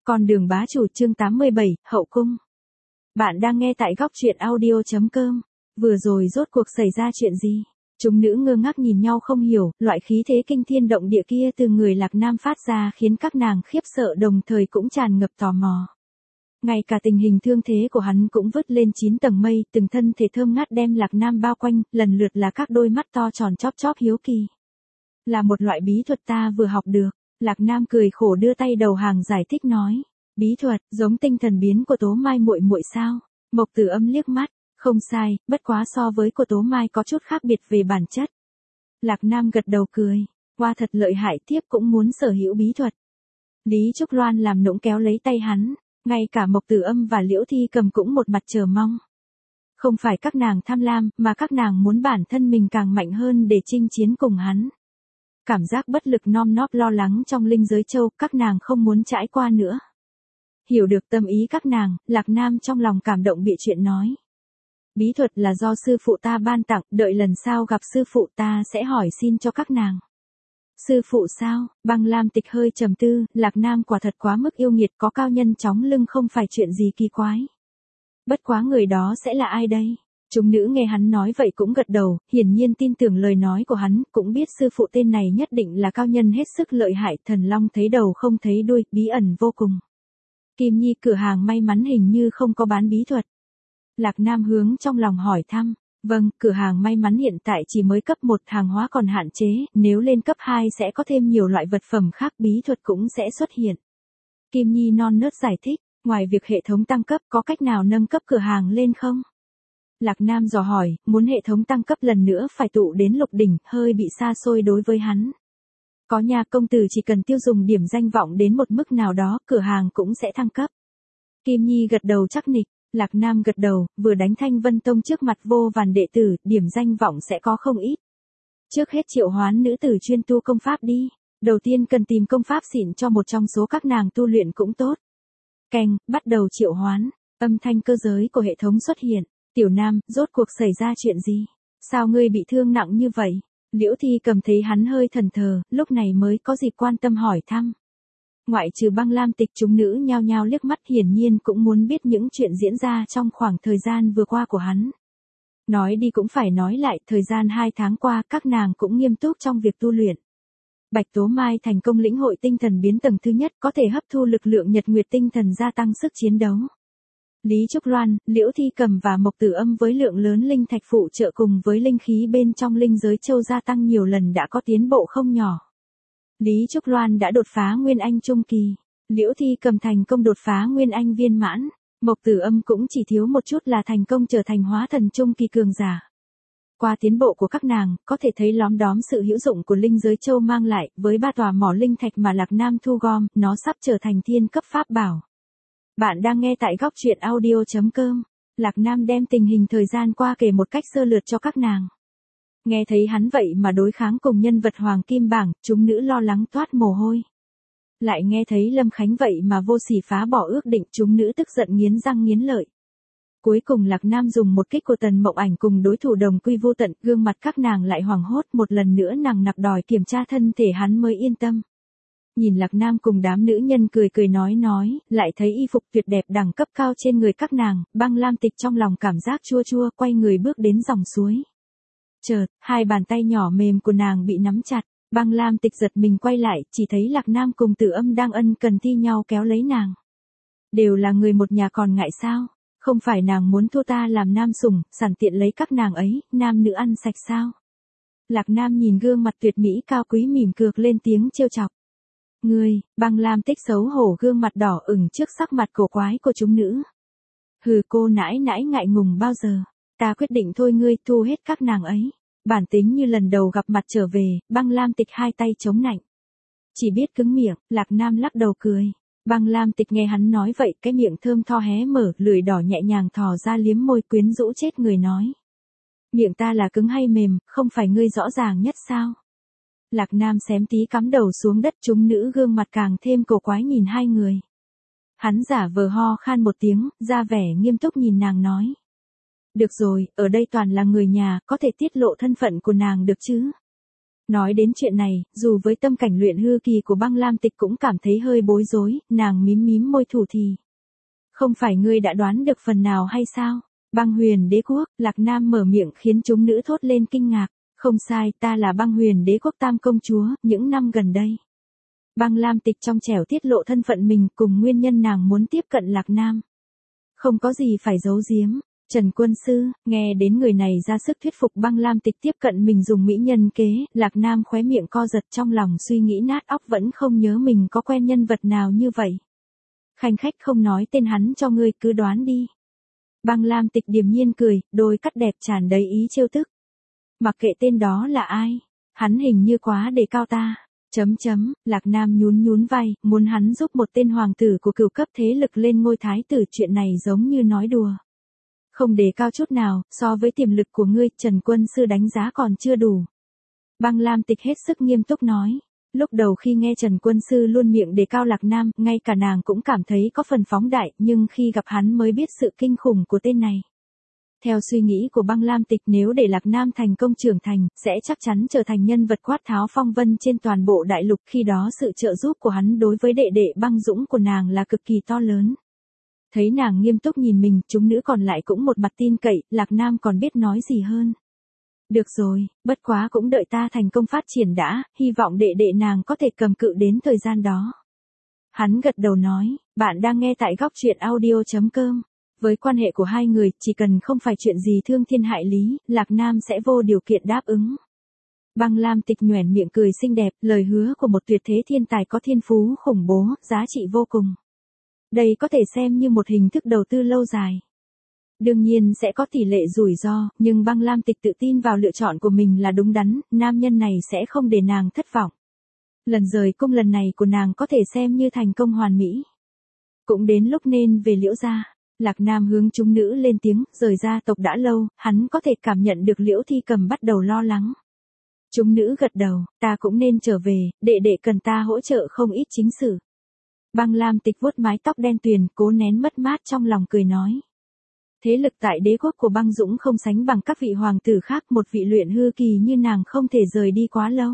Con đường bá chủ chương 87, hậu cung. Bạn đang nghe tại góc truyện audio.com. Vừa rồi rốt cuộc xảy ra chuyện gì? Chúng nữ ngơ ngác nhìn nhau không hiểu, loại khí thế kinh thiên động địa kia từ người Lạc Nam phát ra khiến các nàng khiếp sợ đồng thời cũng tràn ngập tò mò. Ngay cả tình hình thương thế của hắn cũng vứt lên 9 tầng mây, từng thân thể thơm ngát đem Lạc Nam bao quanh, lần lượt là các đôi mắt to tròn chóp chóp hiếu kỳ. Là một loại bí thuật ta vừa học được. Lạc Nam cười khổ đưa tay đầu hàng giải thích nói, bí thuật, giống tinh thần biến của Tố Mai muội muội sao? Mộc Tử Âm liếc mắt, không sai, bất quá so với của Tố Mai có chút khác biệt về bản chất. Lạc Nam gật đầu cười, qua thật lợi hại, tiếp cũng muốn sở hữu bí thuật. Lý Trúc Loan làm nũng kéo lấy tay hắn, ngay cả Mộc Tử Âm và Liễu Thi Cầm cũng một mặt chờ mong. Không phải các nàng tham lam, mà các nàng muốn bản thân mình càng mạnh hơn để chinh chiến cùng hắn. Cảm giác bất lực nom nóp lo lắng trong linh giới châu, các nàng không muốn trải qua nữa. Hiểu được tâm ý các nàng, Lạc Nam trong lòng cảm động bịa chuyện nói. Bí thuật là do sư phụ ta ban tặng, đợi lần sau gặp sư phụ ta sẽ hỏi xin cho các nàng. Sư phụ sao? Băng Lam Tịch hơi trầm tư, Lạc Nam quả thật quá mức yêu nghiệt, có cao nhân chóng lưng không phải chuyện gì kỳ quái. Bất quá người đó sẽ là ai đây? Chúng nữ nghe hắn nói vậy cũng gật đầu, hiển nhiên tin tưởng lời nói của hắn, cũng biết sư phụ tên này nhất định là cao nhân hết sức lợi hại, thần long thấy đầu không thấy đuôi, bí ẩn vô cùng. Kim Nhi, cửa hàng may mắn hình như không có bán bí thuật. Lạc Nam hướng trong lòng hỏi thăm, vâng, cửa hàng may mắn hiện tại chỉ mới cấp 1, hàng hóa còn hạn chế, nếu lên cấp 2 sẽ có thêm nhiều loại vật phẩm khác, bí thuật cũng sẽ xuất hiện. Kim Nhi non nớt giải thích, ngoài việc hệ thống tăng cấp có cách nào nâng cấp cửa hàng lên không? Lạc Nam dò hỏi, muốn hệ thống tăng cấp lần nữa phải tụ đến lục đỉnh, hơi bị xa xôi đối với hắn. Có nha, công tử chỉ cần tiêu dùng điểm danh vọng đến một mức nào đó, cửa hàng cũng sẽ thăng cấp. Kim Nhi gật đầu chắc nịch, Lạc Nam gật đầu, vừa đánh Thanh Vân Tông trước mặt vô vàn đệ tử, điểm danh vọng sẽ có không ít. Trước hết triệu hoán nữ tử chuyên tu công pháp đi, đầu tiên cần tìm công pháp xịn cho một trong số các nàng tu luyện cũng tốt. Keng, bắt đầu triệu hoán, âm thanh cơ giới của hệ thống xuất hiện. Tiểu Nam, rốt cuộc xảy ra chuyện gì? Sao ngươi bị thương nặng như vậy? Liễu Thi Cầm thấy hắn hơi thần thờ, lúc này mới có dịp quan tâm hỏi thăm. Ngoại trừ Băng Lam Tịch, chúng nữ nhao nhao liếc mắt, hiển nhiên cũng muốn biết những chuyện diễn ra trong khoảng thời gian vừa qua của hắn. Nói đi cũng phải nói lại, thời gian 2 tháng qua các nàng cũng nghiêm túc trong việc tu luyện. Bạch Tố Mai thành công lĩnh hội tinh thần biến tầng thứ nhất, có thể hấp thu lực lượng nhật nguyệt tinh thần gia tăng sức chiến đấu. Lý Trúc Loan, Liễu Thi Cầm và Mộc Tử Âm với lượng lớn linh thạch phụ trợ cùng với linh khí bên trong linh giới châu gia tăng nhiều lần đã có tiến bộ không nhỏ. Lý Trúc Loan đã đột phá Nguyên Anh trung kỳ, Liễu Thi Cầm thành công đột phá Nguyên Anh viên mãn, Mộc Tử Âm cũng chỉ thiếu một chút là thành công trở thành hóa thần trung kỳ cường giả. Qua tiến bộ của các nàng, có thể thấy lóm đóm sự hữu dụng của linh giới châu mang lại, với 3 tòa mỏ linh thạch mà Lạc Nam thu gom, nó sắp trở thành thiên cấp pháp bảo. Bạn đang nghe tại góc truyện audio.com. Lạc Nam đem tình hình thời gian qua kể một cách sơ lược cho các nàng. Nghe thấy hắn vậy mà đối kháng cùng nhân vật Hoàng Kim Bảng, chúng nữ lo lắng toát mồ hôi. Lại nghe thấy Lâm Khánh vậy mà vô sỉ phá bỏ ước định, chúng nữ tức giận nghiến răng nghiến lợi. Cuối cùng Lạc Nam dùng một kích của Tần Mộng Ảnh cùng đối thủ đồng quy vô tận, gương mặt các nàng lại hoảng hốt, một lần nữa nằng nặc đòi kiểm tra thân thể hắn mới yên tâm. Nhìn Lạc Nam cùng đám nữ nhân cười cười nói, lại thấy y phục tuyệt đẹp đẳng cấp cao trên người các nàng, Băng Lam Tịch trong lòng cảm giác chua chua, quay người bước đến dòng suối. Chợt, 2 bàn tay nhỏ mềm của nàng bị nắm chặt, Băng Lam Tịch giật mình quay lại, chỉ thấy Lạc Nam cùng Tử Âm đang ân cần thi nhau kéo lấy nàng. Đều là người một nhà còn ngại sao? Không phải nàng muốn thua ta làm nam sủng, sẵn tiện lấy các nàng ấy, nam nữ ăn sạch sao? Lạc Nam nhìn gương mặt tuyệt mỹ cao quý mỉm cợt lên tiếng trêu chọc. Ngươi, Băng Lam Tích xấu hổ gương mặt đỏ ửng trước sắc mặt cổ quái của chúng nữ. Hừ, cô nãi nãi ngại ngùng bao giờ, ta quyết định thôi, ngươi thu hết các nàng ấy. Bản tính như lần đầu gặp mặt trở về, Băng Lam Tịch 2 tay chống nạnh. Chỉ biết cứng miệng, Lạc Nam lắc đầu cười. Băng Lam Tịch nghe hắn nói vậy, cái miệng thơm tho hé mở, lưỡi đỏ nhẹ nhàng thò ra liếm môi quyến rũ chết người nói. Miệng ta là cứng hay mềm, không phải ngươi rõ ràng nhất sao? Lạc Nam xém tí cắm đầu xuống đất, chúng nữ gương mặt càng thêm cổ quái nhìn hai người. Hắn giả vờ ho khan một tiếng, ra vẻ nghiêm túc nhìn nàng nói. Được rồi, ở đây toàn là người nhà, có thể tiết lộ thân phận của nàng được chứ? Nói đến chuyện này, dù với tâm cảnh luyện hư kỳ của băng lam tịch cũng cảm thấy hơi bối rối, nàng mím mím môi thủ thì. Không phải ngươi đã đoán được phần nào hay sao? Băng huyền đế quốc, Lạc Nam mở miệng khiến chúng nữ thốt lên kinh ngạc. Không sai, ta là băng huyền đế quốc tam công chúa, những năm gần đây. Băng lam tịch trong trẻo tiết lộ thân phận mình cùng nguyên nhân nàng muốn tiếp cận Lạc Nam. Không có gì phải giấu giếm. Trần quân sư, nghe đến người này ra sức thuyết phục băng lam tịch tiếp cận mình dùng mỹ nhân kế, Lạc Nam khóe miệng co giật trong lòng suy nghĩ nát óc vẫn không nhớ mình có quen nhân vật nào như vậy. Khanh khách không nói tên hắn cho ngươi cứ đoán đi. Băng lam tịch điềm nhiên cười, đôi cắt đẹp tràn đầy ý trêu tức. Mặc kệ tên đó là ai, hắn hình như quá đề cao ta. Lạc Nam nhún vai, muốn hắn giúp một tên hoàng tử của cửu cấp thế lực lên ngôi thái tử, chuyện này giống như nói đùa. Không đề cao chút nào, so với tiềm lực của ngươi, Trần quân sư đánh giá còn chưa đủ. Băng lam tịch hết sức nghiêm túc nói. Lúc đầu khi nghe Trần quân sư luôn miệng đề cao Lạc Nam, ngay cả nàng cũng cảm thấy có phần phóng đại, nhưng khi gặp hắn mới biết sự kinh khủng của tên này. Theo suy nghĩ của băng lam tịch, nếu để Lạc Nam thành công trưởng thành, sẽ chắc chắn trở thành nhân vật quát tháo phong vân trên toàn bộ đại lục, khi đó sự trợ giúp của hắn đối với đệ đệ băng dũng của nàng là cực kỳ to lớn. Thấy nàng nghiêm túc nhìn mình, chúng nữ còn lại cũng một mặt tin cậy, Lạc Nam còn biết nói gì hơn. Được rồi, bất quá cũng đợi ta thành công phát triển đã, hy vọng đệ đệ nàng có thể cầm cự đến thời gian đó. Hắn gật đầu nói, bạn đang nghe tại góc truyện audio.com. Với quan hệ của hai người, chỉ cần không phải chuyện gì thương thiên hại lý, Lạc Nam sẽ vô điều kiện đáp ứng. Băng lam tịch nhoẻn miệng cười xinh đẹp, lời hứa của một tuyệt thế thiên tài có thiên phú khủng bố, giá trị vô cùng. Đây có thể xem như một hình thức đầu tư lâu dài. Đương nhiên sẽ có tỷ lệ rủi ro, nhưng băng lam tịch tự tin vào lựa chọn của mình là đúng đắn, nam nhân này sẽ không để nàng thất vọng. Lần rời cung lần này của nàng có thể xem như thành công hoàn mỹ. Cũng đến lúc nên về Liễu gia. Lạc Nam hướng chúng nữ lên tiếng, rời gia tộc đã lâu, hắn có thể cảm nhận được Liễu Thi Cầm bắt đầu lo lắng. Chúng nữ gật đầu, ta cũng nên trở về, đệ đệ cần ta hỗ trợ không ít chính sự. Băng lam tịch vuốt mái tóc đen tuyền, cố nén mất mát trong lòng cười nói. Thế lực tại đế quốc của băng dũng không sánh bằng các vị hoàng tử khác, một vị luyện hư kỳ như nàng không thể rời đi quá lâu.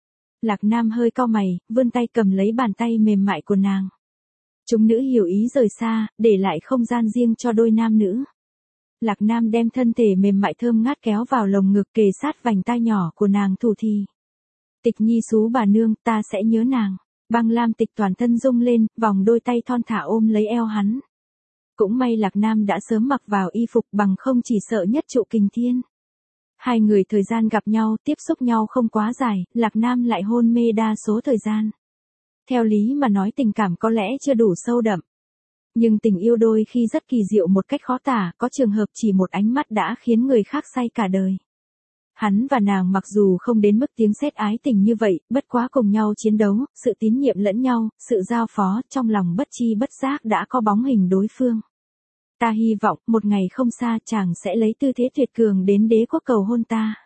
Lạc Nam hơi cau mày, vươn tay cầm lấy bàn tay mềm mại của nàng. Chúng nữ hiểu ý rời xa, để lại không gian riêng cho đôi nam nữ. Lạc Nam đem thân thể mềm mại thơm ngát kéo vào lồng ngực, kề sát vành tai nhỏ của nàng thủ thì. Tịch nhi xú bà nương, ta sẽ nhớ nàng. Băng lam tịch toàn thân rung lên, vòng đôi tay thon thả ôm lấy eo hắn. Cũng may Lạc Nam đã sớm mặc vào y phục, bằng không chỉ sợ nhất trụ kình thiên. Hai người thời gian gặp nhau, tiếp xúc nhau không quá dài, Lạc Nam lại hôn mê đa số thời gian. Theo lý mà nói tình cảm có lẽ chưa đủ sâu đậm. Nhưng tình yêu đôi khi rất kỳ diệu một cách khó tả, có trường hợp chỉ một ánh mắt đã khiến người khác say cả đời. Hắn và nàng mặc dù không đến mức tiếng sét ái tình như vậy, bất quá cùng nhau chiến đấu, sự tín nhiệm lẫn nhau, sự giao phó, trong lòng bất chi bất giác đã có bóng hình đối phương. Ta hy vọng, một ngày không xa chàng sẽ lấy tư thế tuyệt cường đến đế quốc cầu hôn ta.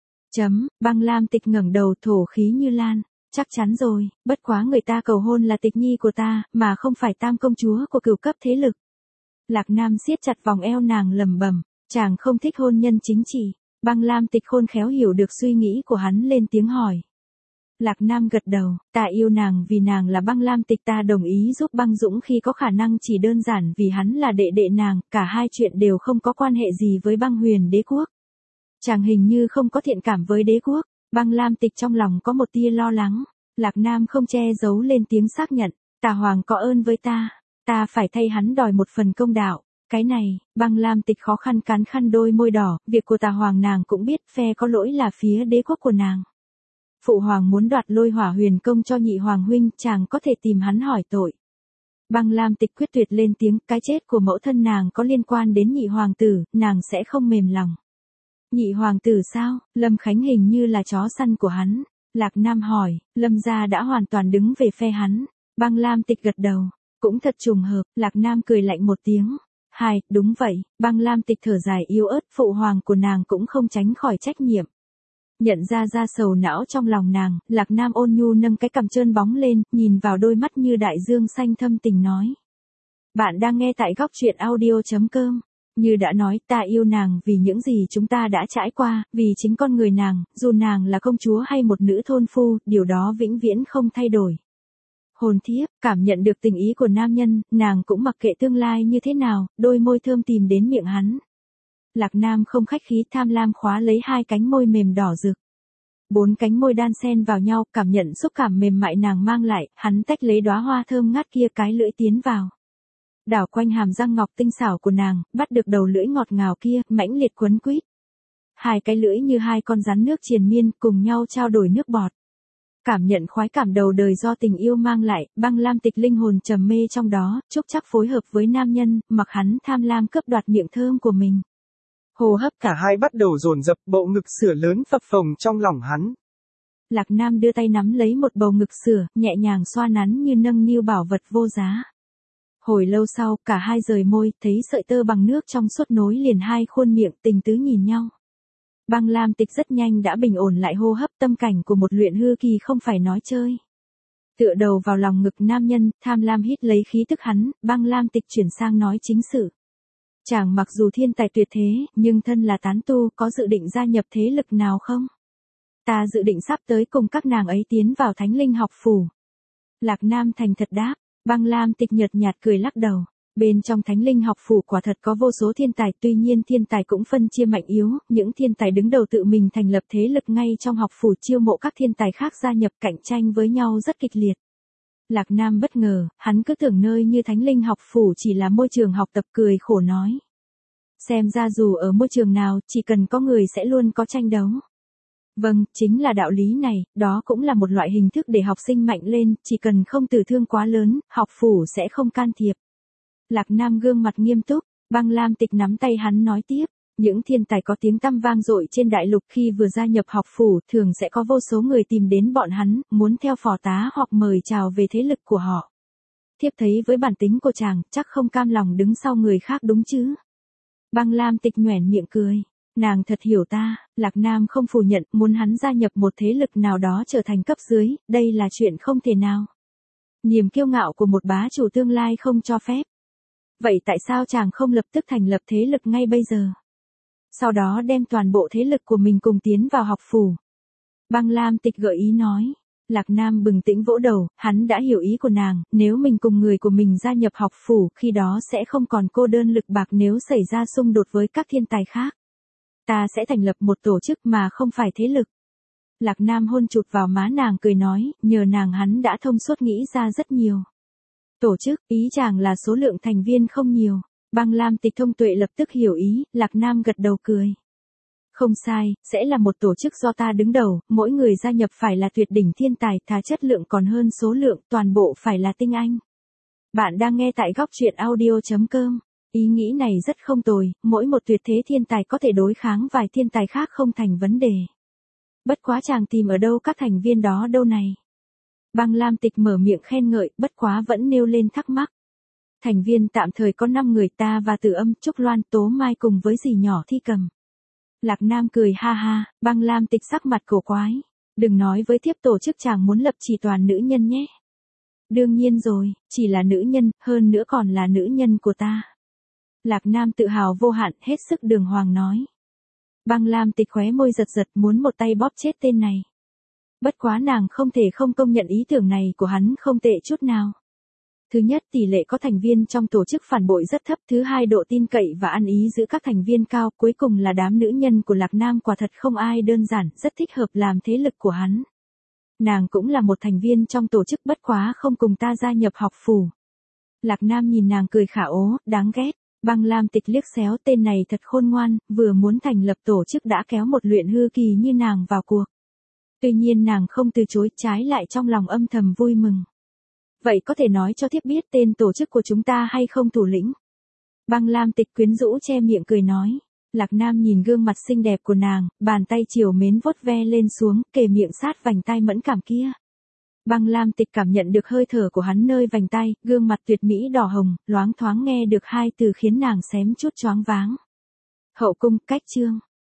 Băng lam tịch ngẩng đầu thổ khí như lan. Chắc chắn rồi, bất quá người ta cầu hôn là tịch nhi của ta, mà không phải tam công chúa của cửu cấp thế lực. Lạc Nam siết chặt vòng eo nàng lẩm bẩm, chàng không thích hôn nhân chính trị. Băng lam tịch khôn khéo hiểu được suy nghĩ của hắn lên tiếng hỏi. Lạc Nam gật đầu, ta yêu nàng vì nàng là băng lam tịch, ta đồng ý giúp băng dũng khi có khả năng, chỉ đơn giản vì hắn là đệ đệ nàng, cả hai chuyện đều không có quan hệ gì với băng huyền đế quốc. Chàng hình như không có thiện cảm với đế quốc. Băng lam tịch trong lòng có một tia lo lắng. Lạc Nam không che giấu lên tiếng xác nhận, Tà Hoàng có ơn với ta phải thay hắn đòi một phần công đạo. Cái này, băng lam tịch khó khăn cắn khăn đôi môi đỏ, việc của Tà Hoàng nàng cũng biết, phe có lỗi là phía đế quốc của nàng. Phụ Hoàng muốn đoạt Lôi Hỏa Huyền Công cho nhị Hoàng huynh, chàng có thể tìm hắn hỏi tội. Băng lam tịch quyết tuyệt lên tiếng, cái chết của mẫu thân nàng có liên quan đến nhị hoàng tử, nàng sẽ không mềm lòng. Nhị hoàng tử sao? Lâm Khánh hình như là chó săn của hắn. Lạc Nam hỏi, Lâm gia đã hoàn toàn đứng về phe hắn. Băng lam tịch gật đầu. Cũng thật trùng hợp, Lạc Nam cười lạnh một tiếng. Đúng vậy, băng lam tịch thở dài yếu ớt, phụ hoàng của nàng cũng không tránh khỏi trách nhiệm. Nhận ra sầu não trong lòng nàng, Lạc Nam ôn nhu nâng cái cằm trơn bóng lên, nhìn vào đôi mắt như đại dương xanh thâm tình nói. Bạn đang nghe tại góc truyện audio.com. Như đã nói, ta yêu nàng vì những gì chúng ta đã trải qua, vì chính con người nàng, dù nàng là công chúa hay một nữ thôn phu, điều đó vĩnh viễn không thay đổi. Hồn thiếp, cảm nhận được tình ý của nam nhân, nàng cũng mặc kệ tương lai như thế nào, đôi môi thơm tìm đến miệng hắn. Lạc Nam không khách khí, tham lam khóa lấy hai cánh môi mềm đỏ rực. 4 cánh môi đan xen vào nhau, cảm nhận xúc cảm mềm mại nàng mang lại, hắn tách lấy đóa hoa thơm ngát kia, cái lưỡi tiến vào. Đảo quanh hàm răng ngọc tinh xảo của nàng, bắt được đầu lưỡi ngọt ngào kia, mãnh liệt quấn quýt. Hai cái lưỡi như hai con rắn nước triền miên, cùng nhau trao đổi nước bọt. Cảm nhận khoái cảm đầu đời do tình yêu mang lại, Băng Lam Tịch linh hồn trầm mê trong đó, Trúc Trác phối hợp với nam nhân, mặc hắn tham lam cướp đoạt miệng thơm của mình. Hô hấp cả hai bắt đầu dồn dập, bộ ngực sữa lớn phập phồng trong lòng hắn. Lạc Nam đưa tay nắm lấy một bầu ngực sữa, nhẹ nhàng xoa nắn như nâng niu bảo vật vô giá. Hồi lâu sau, cả hai rời môi, thấy sợi tơ bằng nước trong suốt nối liền hai khuôn miệng, tình tứ nhìn nhau. Băng Lam Tịch rất nhanh đã bình ổn lại hô hấp, tâm cảnh của một luyện hư kỳ không phải nói chơi. Tựa đầu vào lòng ngực nam nhân, tham lam hít lấy khí tức hắn, Băng Lam Tịch chuyển sang nói chính sự. Chàng mặc dù thiên tài tuyệt thế, nhưng thân là tán tu, có dự định gia nhập thế lực nào không? Ta dự định sắp tới cùng các nàng ấy tiến vào Thánh Linh học phủ. Lạc Nam thành thật đáp. Băng Lam Tịch nhợt nhạt cười lắc đầu. Bên trong Thánh Linh học phủ quả thật có vô số thiên tài, tuy nhiên thiên tài cũng phân chia mạnh yếu, những thiên tài đứng đầu tự mình thành lập thế lực ngay trong học phủ, chiêu mộ các thiên tài khác gia nhập, cạnh tranh với nhau rất kịch liệt. Lạc Nam bất ngờ, hắn cứ tưởng nơi như Thánh Linh học phủ chỉ là môi trường học tập, cười khổ nói. Xem ra dù ở môi trường nào, chỉ cần có người sẽ luôn có tranh đấu. Vâng, chính là đạo lý này, đó cũng là một loại hình thức để học sinh mạnh lên, chỉ cần không tử thương quá lớn, học phủ sẽ không can thiệp. Lạc Nam gương mặt nghiêm túc, Băng Lam Tịch nắm tay hắn nói tiếp, những thiên tài có tiếng tăm vang dội trên đại lục khi vừa gia nhập học phủ, thường sẽ có vô số người tìm đến bọn hắn, muốn theo phò tá hoặc mời chào về thế lực của họ. Thiếp thấy với bản tính của chàng, chắc không cam lòng đứng sau người khác đúng chứ? Băng Lam Tịch nhoẻn miệng cười. Nàng thật hiểu ta, Lạc Nam không phủ nhận, muốn hắn gia nhập một thế lực nào đó trở thành cấp dưới, đây là chuyện không thể nào. Niềm kiêu ngạo của một bá chủ tương lai không cho phép. Vậy tại sao chàng không lập tức thành lập thế lực ngay bây giờ? Sau đó đem toàn bộ thế lực của mình cùng tiến vào học phủ. Băng Lam Tịch gợi ý nói. Lạc Nam bừng tỉnh vỗ đầu, hắn đã hiểu ý của nàng, nếu mình cùng người của mình gia nhập học phủ, khi đó sẽ không còn cô đơn lực bạc nếu xảy ra xung đột với các thiên tài khác. Ta sẽ thành lập một tổ chức mà không phải thế lực. Lạc Nam hôn chụt vào má nàng cười nói, nhờ nàng hắn đã thông suốt nghĩ ra rất nhiều. Tổ chức, ý chàng là số lượng thành viên không nhiều. Băng Lam Tịch thông tuệ lập tức hiểu ý, Lạc Nam gật đầu cười. Không sai, sẽ là một tổ chức do ta đứng đầu, mỗi người gia nhập phải là tuyệt đỉnh thiên tài, thà chất lượng còn hơn số lượng, toàn bộ phải là tinh anh. Bạn đang nghe tại góc truyện audio.com. Ý nghĩ này rất không tồi, mỗi một tuyệt thế thiên tài có thể đối kháng vài thiên tài khác không thành vấn đề. Bất quá chàng tìm ở đâu các thành viên đó đâu này? Băng Lam Tịch mở miệng khen ngợi, bất quá vẫn nêu lên thắc mắc. Thành viên tạm thời có 5 người, ta và Tử Âm, Trúc Loan, Tố Mai cùng với dì nhỏ Thi Cầm. Lạc Nam cười ha ha, Băng Lam Tịch sắc mặt cổ quái. Đừng nói với thiếp tổ chức chàng muốn lập chỉ toàn nữ nhân nhé. Đương nhiên rồi, chỉ là nữ nhân, hơn nữa còn là nữ nhân của ta. Lạc Nam tự hào vô hạn, hết sức đường hoàng nói. Băng Lam Tịch khóe môi giật giật, muốn một tay bóp chết tên này. Bất quá nàng không thể không công nhận ý tưởng này của hắn không tệ chút nào. Thứ nhất, tỷ lệ có thành viên trong tổ chức phản bội rất thấp. Thứ hai, độ tin cậy và ăn ý giữa các thành viên cao. Cuối cùng là đám nữ nhân của Lạc Nam quả thật không ai đơn giản, rất thích hợp làm thế lực của hắn. Nàng cũng là một thành viên trong tổ chức, bất quá không cùng ta gia nhập học phủ. Lạc Nam nhìn nàng cười khả ố, đáng ghét. Băng Lam Tịch liếc xéo, tên này thật khôn ngoan, vừa muốn thành lập tổ chức đã kéo một luyện hư kỳ như nàng vào cuộc. Tuy nhiên nàng không từ chối, trái lại trong lòng âm thầm vui mừng. Vậy có thể nói cho thiếp biết tên tổ chức của chúng ta hay không thủ lĩnh? Băng Lam Tịch quyến rũ che miệng cười nói. Lạc Nam nhìn gương mặt xinh đẹp của nàng, bàn tay chiều mến vuốt ve lên xuống, kề miệng sát vành tai mẫn cảm kia. Băng Lam Tịch cảm nhận được hơi thở của hắn nơi vành tai, gương mặt tuyệt mỹ đỏ hồng, loáng thoáng nghe được hai từ khiến nàng xém chút choáng váng. Hậu cung, cách chương.